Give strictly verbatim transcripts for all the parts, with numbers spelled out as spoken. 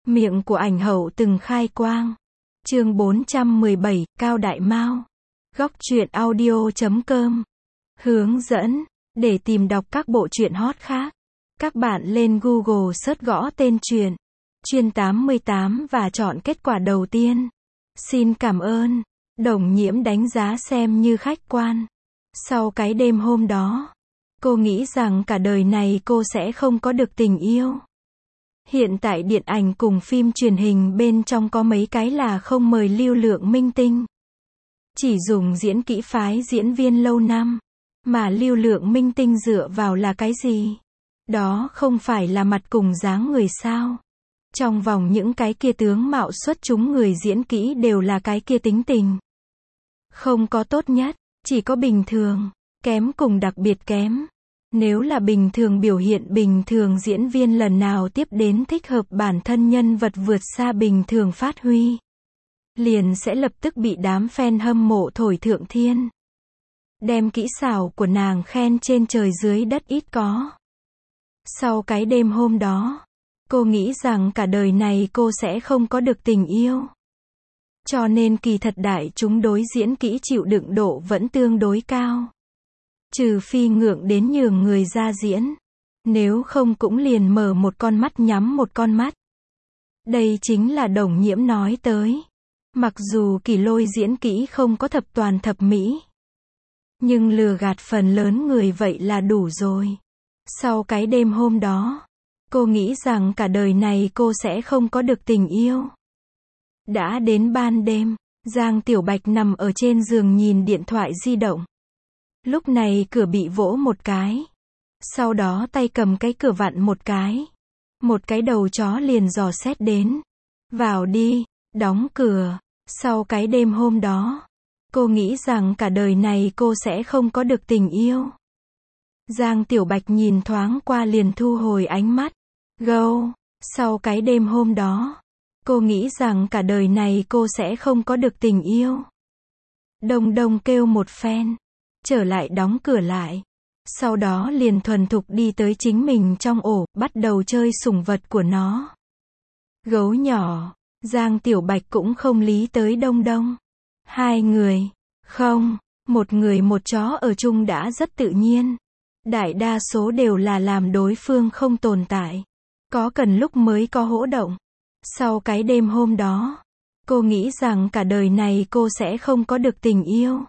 Miệng của ảnh hậu từng khai quang. Chương bốn trăm mười bảy, Cao Đại Mao. Góc truyện audio chấm com. Hướng dẫn. Để tìm đọc các bộ truyện hot khác, các bạn lên Google search gõ tên truyện Chuyên tám mươi tám và chọn kết quả đầu tiên. Xin cảm ơn. Đồng Nhiễm đánh giá xem như khách quan. Sau cái đêm hôm đó, cô nghĩ rằng cả đời này cô sẽ không có được tình yêu. Hiện tại điện ảnh cùng phim truyền hình bên trong có mấy cái là không mời lưu lượng minh tinh. Chỉ dùng diễn kỹ phái diễn viên lâu năm. Mà lưu lượng minh tinh dựa vào là cái gì? Đó không phải là mặt cùng dáng người sao? Trong vòng những cái kia tướng mạo xuất chúng người diễn kỹ đều là cái kia tính tình. Không có tốt nhất, chỉ có bình thường, kém cùng đặc biệt kém. Nếu là bình thường biểu hiện bình thường diễn viên lần nào tiếp đến thích hợp bản thân nhân vật vượt xa bình thường phát huy, liền sẽ lập tức bị đám fan hâm mộ thổi thượng thiên. Đem kỹ xảo của nàng khen trên trời dưới đất ít có. Sau cái đêm hôm đó, cô nghĩ rằng cả đời này cô sẽ không có được tình yêu. Cho nên kỳ thật đại chúng đối diễn kỹ chịu đựng độ vẫn tương đối cao. Trừ phi ngượng đến nhường người ra diễn. Nếu không cũng liền mở một con mắt nhắm một con mắt. Đây chính là Đồng Nhiễm nói tới. Mặc dù Kỳ Lôi diễn kỹ không có thập toàn thập mỹ, nhưng lừa gạt phần lớn người vậy là đủ rồi. Sau cái đêm hôm đó, cô nghĩ rằng cả đời này cô sẽ không có được tình yêu. Đã đến ban đêm, Giang Tiểu Bạch nằm ở trên giường nhìn điện thoại di động. Lúc này cửa bị vỗ một cái. Sau đó tay cầm cái cửa vặn một cái. Một cái đầu chó liền dò xét đến. Vào đi, đóng cửa. Sau cái đêm hôm đó, cô nghĩ rằng cả đời này cô sẽ không có được tình yêu. Giang Tiểu Bạch nhìn thoáng qua liền thu hồi ánh mắt. Gâu, sau cái đêm hôm đó, cô nghĩ rằng cả đời này cô sẽ không có được tình yêu. Đông Đông kêu một phen, trở lại đóng cửa lại. Sau đó liền thuần thục đi tới chính mình trong ổ, bắt đầu chơi sủng vật của nó. Gấu nhỏ, Giang Tiểu Bạch cũng không lý tới Đông Đông. Hai người, không, một người một chó ở chung đã rất tự nhiên. Đại đa số đều là làm đối phương không tồn tại. Có cần lúc mới có hỗ động. Sau cái đêm hôm đó, cô nghĩ rằng cả đời này cô sẽ không có được tình yêu.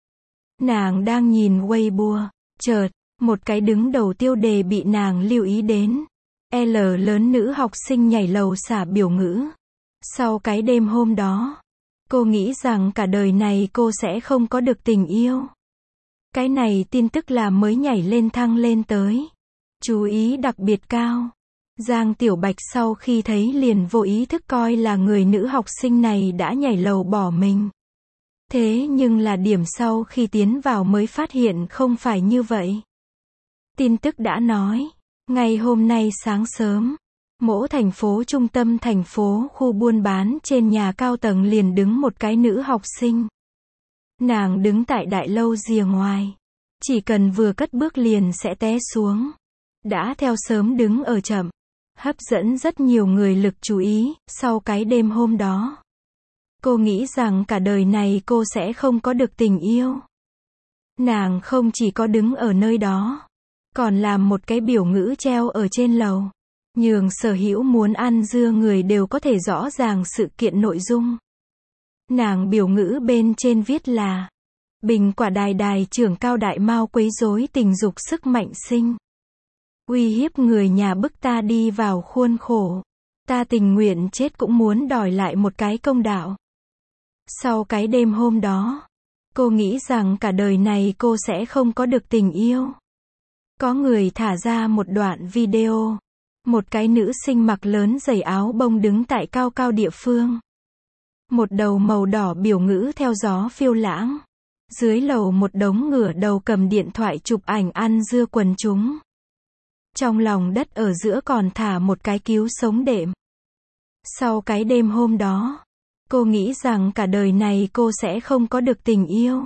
Nàng đang nhìn Weibo, chợt, một cái đứng đầu tiêu đề bị nàng lưu ý đến. L lớn nữ học sinh nhảy lầu xả biểu ngữ. Sau cái đêm hôm đó, cô nghĩ rằng cả đời này cô sẽ không có được tình yêu. Cái này tin tức là mới nhảy lên thăng lên tới. Chú ý đặc biệt cao. Giang Tiểu Bạch sau khi thấy liền vô ý thức coi là người nữ học sinh này đã nhảy lầu bỏ mình. Thế nhưng là điểm sau khi tiến vào mới phát hiện không phải như vậy. Tin tức đã nói, ngày hôm nay sáng sớm, mỗi thành phố trung tâm thành phố khu buôn bán trên nhà cao tầng liền đứng một cái nữ học sinh. Nàng đứng tại đại lâu rìa ngoài. Chỉ cần vừa cất bước liền sẽ té xuống. Đã theo sớm đứng ở chậm. Hấp dẫn rất nhiều người lực chú ý. Sau cái đêm hôm đó, cô nghĩ rằng cả đời này cô sẽ không có được tình yêu. Nàng không chỉ có đứng ở nơi đó, còn làm một cái biểu ngữ treo ở trên lầu. Nhường sở hữu muốn ăn dưa người đều có thể rõ ràng sự kiện nội dung. Nàng biểu ngữ bên trên viết là: Bình quả đài đài trưởng Cao Đại Mao quấy rối tình dục sức mạnh sinh. Uy hiếp người nhà bức ta đi vào khuôn khổ. Ta tình nguyện chết cũng muốn đòi lại một cái công đạo. Sau cái đêm hôm đó, cô nghĩ rằng cả đời này cô sẽ không có được tình yêu. Có người thả ra một đoạn video. Một cái nữ sinh mặc lớn giày áo bông đứng tại cao cao địa phương. Một đầu màu đỏ biểu ngữ theo gió phiêu lãng. Dưới lầu một đống ngửa đầu cầm điện thoại chụp ảnh ăn dưa quần chúng. Trong lòng đất ở giữa còn thả một cái cứu sống đệm. Sau cái đêm hôm đó, cô nghĩ rằng cả đời này cô sẽ không có được tình yêu.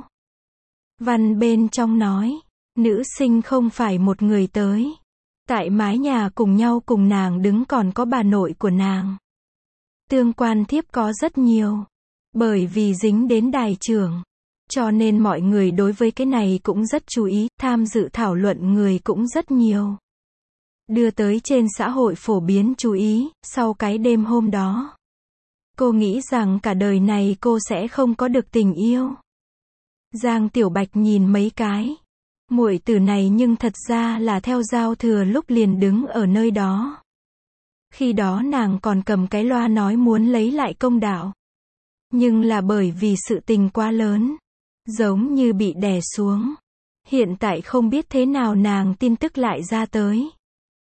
Văn bên trong nói, nữ sinh không phải một người tới. Tại mái nhà cùng nhau cùng nàng đứng còn có bà nội của nàng. Tương quan thiếp có rất nhiều. Bởi vì dính đến đài trưởng. Cho nên mọi người đối với cái này cũng rất chú ý, tham dự thảo luận người cũng rất nhiều. Đưa tới trên xã hội phổ biến chú ý, sau cái đêm hôm đó. Cô nghĩ rằng cả đời này cô sẽ không có được tình yêu. Giang Tiểu Bạch nhìn mấy cái. Muội tử này nhưng thật ra là theo giao thừa lúc liền đứng ở nơi đó. Khi đó nàng còn cầm cái loa nói muốn lấy lại công đạo. Nhưng là bởi vì sự tình quá lớn. Giống như bị đè xuống. Hiện tại không biết thế nào nàng tin tức lại ra tới.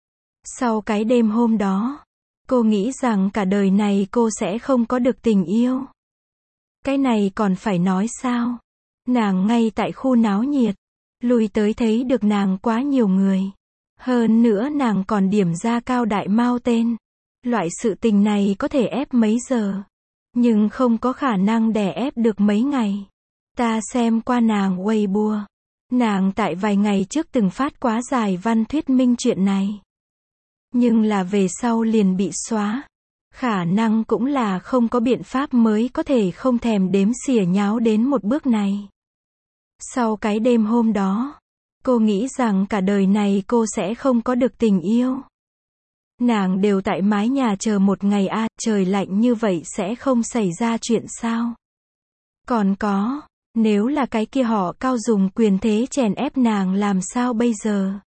Sau cái đêm hôm đó, cô nghĩ rằng cả đời này cô sẽ không có được tình yêu. Cái này còn phải nói sao? Nàng ngay tại khu náo nhiệt. Lui tới thấy được nàng quá nhiều người. Hơn nữa nàng còn điểm ra Cao Đại Mao tên. Loại sự tình này có thể ép mấy giờ. Nhưng không có khả năng đè ép được mấy ngày. Ta xem qua nàng Weibo. Nàng tại vài ngày trước từng phát quá dài văn thuyết minh chuyện này. Nhưng là về sau liền bị xóa. Khả năng cũng là không có biện pháp mới có thể không thèm đếm xỉa nháo đến một bước này. Sau cái đêm hôm đó, cô nghĩ rằng cả đời này cô sẽ không có được tình yêu. Nàng đều tại mái nhà chờ một ngày a, à, trời lạnh như vậy sẽ không xảy ra chuyện sao? Còn có, nếu là cái kia họ Cao dùng quyền thế chèn ép nàng làm sao bây giờ?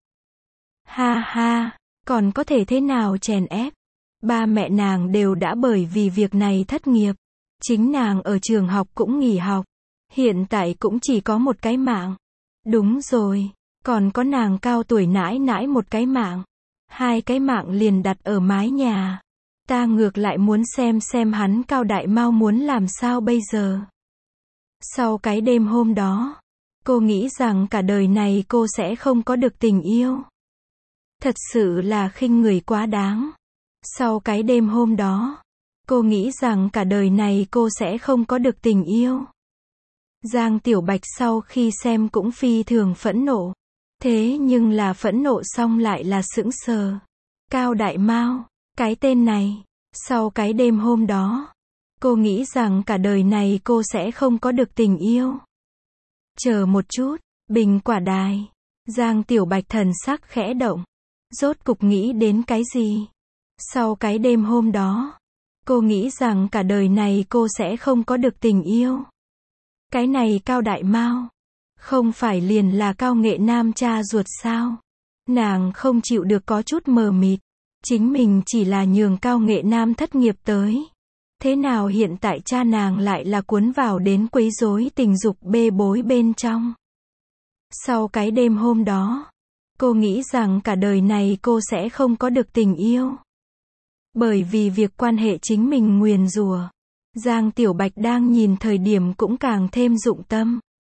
Ha ha, còn có thể thế nào chèn ép? Ba mẹ nàng đều đã bởi vì việc này thất nghiệp. Chính nàng ở trường học cũng nghỉ học. Hiện tại cũng chỉ có một cái mạng. Đúng rồi, còn có nàng Cao tuổi nãi nãi một cái mạng. Hai cái mạng liền đặt ở mái nhà. Ta ngược lại muốn xem xem hắn Cao Đại Mao muốn làm sao bây giờ. Sau cái đêm hôm đó, cô nghĩ rằng cả đời này cô sẽ không có được tình yêu. Thật sự là khinh người quá đáng. Sau cái đêm hôm đó, cô nghĩ rằng cả đời này cô sẽ không có được tình yêu. Giang Tiểu Bạch sau khi xem cũng phi thường phẫn nộ. Thế nhưng là phẫn nộ xong lại là sững sờ. Cao Đại Mao, cái tên này, sau cái đêm hôm đó, cô nghĩ rằng cả đời này cô sẽ không có được tình yêu. Chờ một chút, bình quả đài. Giang Tiểu Bạch thần sắc khẽ động. Rốt cục nghĩ đến cái gì? Sau cái đêm hôm đó, cô nghĩ rằng cả đời này cô sẽ không có được tình yêu. Cái này Cao Đại Mao, không phải liền là Cao Nghệ Nam cha ruột sao? Nàng không chịu được có chút mờ mịt. Chính mình chỉ là nhường Cao Nghệ Nam thất nghiệp tới. Thế nào hiện tại cha nàng lại là cuốn vào đến quấy rối tình dục bê bối bên trong? Sau cái đêm hôm đó, cô nghĩ rằng cả đời này cô sẽ không có được tình yêu. Bởi vì việc quan hệ chính mình nguyền rủa. Giang Tiểu Bạch đang nhìn thời điểm cũng càng thêm dụng tâm.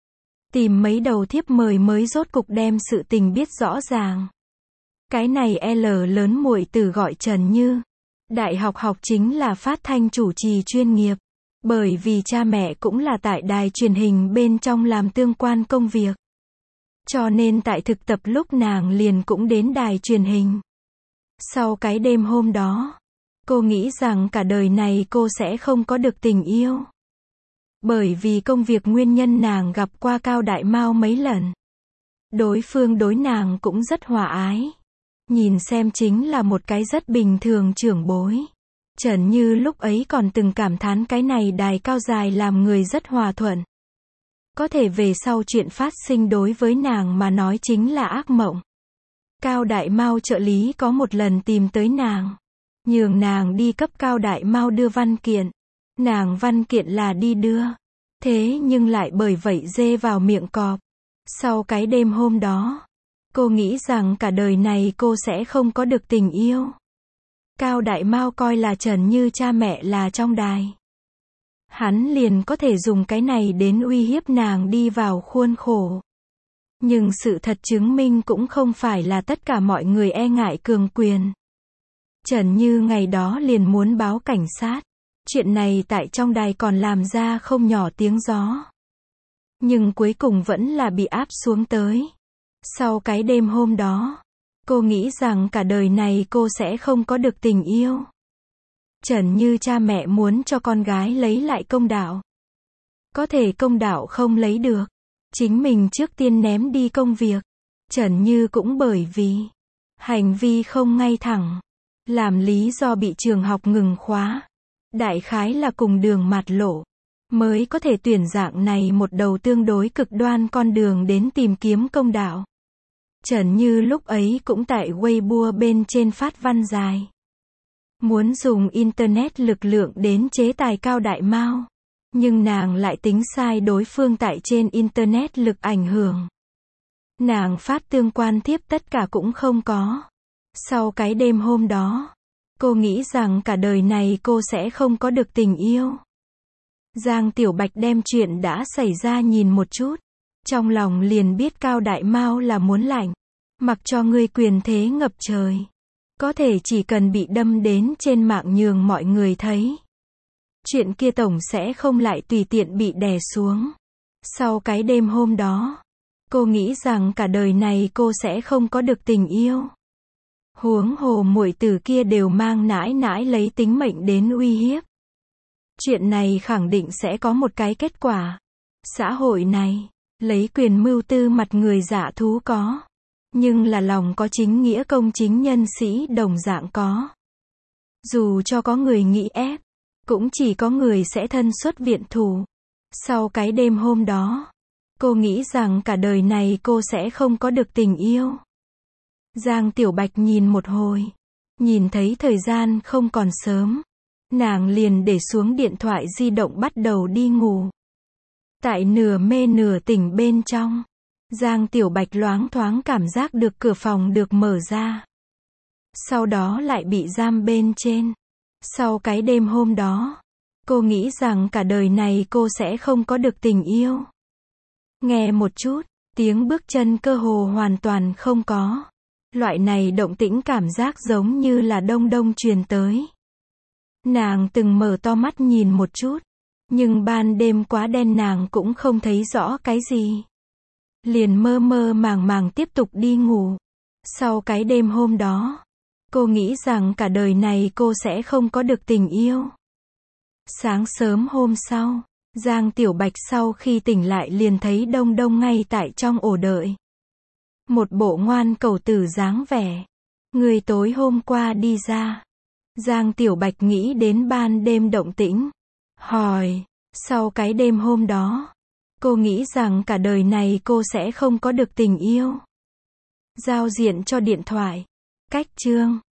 Tìm mấy đầu thiếp mời mới rốt cục đem sự tình biết rõ ràng. Cái này L lớn muội tử gọi Trần Như. Đại học học chính là phát thanh chủ trì chuyên nghiệp. Bởi vì cha mẹ cũng là tại đài truyền hình bên trong làm tương quan công việc. Cho nên tại thực tập lúc nàng liền cũng đến đài truyền hình. Sau cái đêm hôm đó, cô nghĩ rằng cả đời này cô sẽ không có được tình yêu. Bởi vì công việc nguyên nhân nàng gặp qua Cao Đại Mao mấy lần. Đối phương đối nàng cũng rất hòa ái. Nhìn xem chính là một cái rất bình thường trưởng bối. Trần Như lúc ấy còn từng cảm thán cái này đài cao dài làm người rất hòa thuận. Có thể về sau chuyện phát sinh đối với nàng mà nói chính là ác mộng. Cao Đại Mao trợ lý có một lần tìm tới nàng. Nhường nàng đi cấp Cao Đại Mao đưa văn kiện. Nàng văn kiện là đi đưa. Thế nhưng lại bởi vậy dê vào miệng cọp. Sau cái đêm hôm đó, cô nghĩ rằng cả đời này cô sẽ không có được tình yêu. Cao Đại Mao coi là Trần Như cha mẹ là trong đài. Hắn liền có thể dùng cái này đến uy hiếp nàng đi vào khuôn khổ. Nhưng sự thật chứng minh cũng không phải là tất cả mọi người e ngại cường quyền. Trần Như ngày đó liền muốn báo cảnh sát. Chuyện này tại trong đài còn làm ra không nhỏ tiếng gió. Nhưng cuối cùng vẫn là bị áp xuống tới. Sau cái đêm hôm đó, cô nghĩ rằng cả đời này cô sẽ không có được tình yêu. Chẩn như cha mẹ muốn cho con gái lấy lại công đạo. Có thể công đạo không lấy được. Chính mình trước tiên ném đi công việc. Chẩn như cũng bởi vì hành vi không ngay thẳng, làm lý do bị trường học ngừng khóa. Đại khái là cùng đường mạt lộ, mới có thể tuyển dạng này một đầu tương đối cực đoan con đường đến tìm kiếm công đạo. Chẩn như lúc ấy cũng tại Weibo bên trên phát văn dài. Muốn dùng Internet lực lượng đến chế tài Cao Đại Mao. Nhưng nàng lại tính sai đối phương tại trên Internet lực ảnh hưởng. Nàng phát tương quan thiếp tất cả cũng không có. Sau cái đêm hôm đó, cô nghĩ rằng cả đời này cô sẽ không có được tình yêu. Giang Tiểu Bạch đem chuyện đã xảy ra nhìn một chút. Trong lòng liền biết Cao Đại Mao là muốn lạnh. Mặc cho ngươi quyền thế ngập trời. Có thể chỉ cần bị đâm đến trên mạng nhường mọi người thấy. Chuyện kia tổng sẽ không lại tùy tiện bị đè xuống. Sau cái đêm hôm đó, cô nghĩ rằng cả đời này cô sẽ không có được tình yêu. Huống hồ muội tử kia đều mang nãi nãi lấy tính mệnh đến uy hiếp. Chuyện này khẳng định sẽ có một cái kết quả. Xã hội này, lấy quyền mưu tư mặt người dạ thú có. Nhưng là lòng có chính nghĩa công chính nhân sĩ đồng dạng có. Dù cho có người nghĩ ép, cũng chỉ có người sẽ thân xuất viện thủ. Sau cái đêm hôm đó, cô nghĩ rằng cả đời này cô sẽ không có được tình yêu. Giang Tiểu Bạch nhìn một hồi, nhìn thấy thời gian không còn sớm, nàng liền để xuống điện thoại di động bắt đầu đi ngủ. Tại nửa mê nửa tỉnh bên trong, Giang Tiểu Bạch loáng thoáng cảm giác được cửa phòng được mở ra. Sau đó lại bị giam bên trên. Sau cái đêm hôm đó, cô nghĩ rằng cả đời này cô sẽ không có được tình yêu. Nghe một chút, tiếng bước chân cơ hồ hoàn toàn không có. Loại này động tĩnh cảm giác giống như là đông đông truyền tới. Nàng từng mở to mắt nhìn một chút, nhưng ban đêm quá đen nàng cũng không thấy rõ cái gì. Liền mơ mơ màng màng tiếp tục đi ngủ. Sau cái đêm hôm đó, cô nghĩ rằng cả đời này cô sẽ không có được tình yêu. Sáng sớm hôm sau, Giang Tiểu Bạch sau khi tỉnh lại liền thấy Đông Đông ngay tại trong ổ đợi. Một bộ ngoan cẩu tử dáng vẻ. Người tối hôm qua đi ra. Giang Tiểu Bạch nghĩ đến ban đêm động tĩnh. Hỏi, sau cái đêm hôm đó, cô nghĩ rằng cả đời này cô sẽ không có được tình yêu. Giao diện cho điện thoại. Cách chương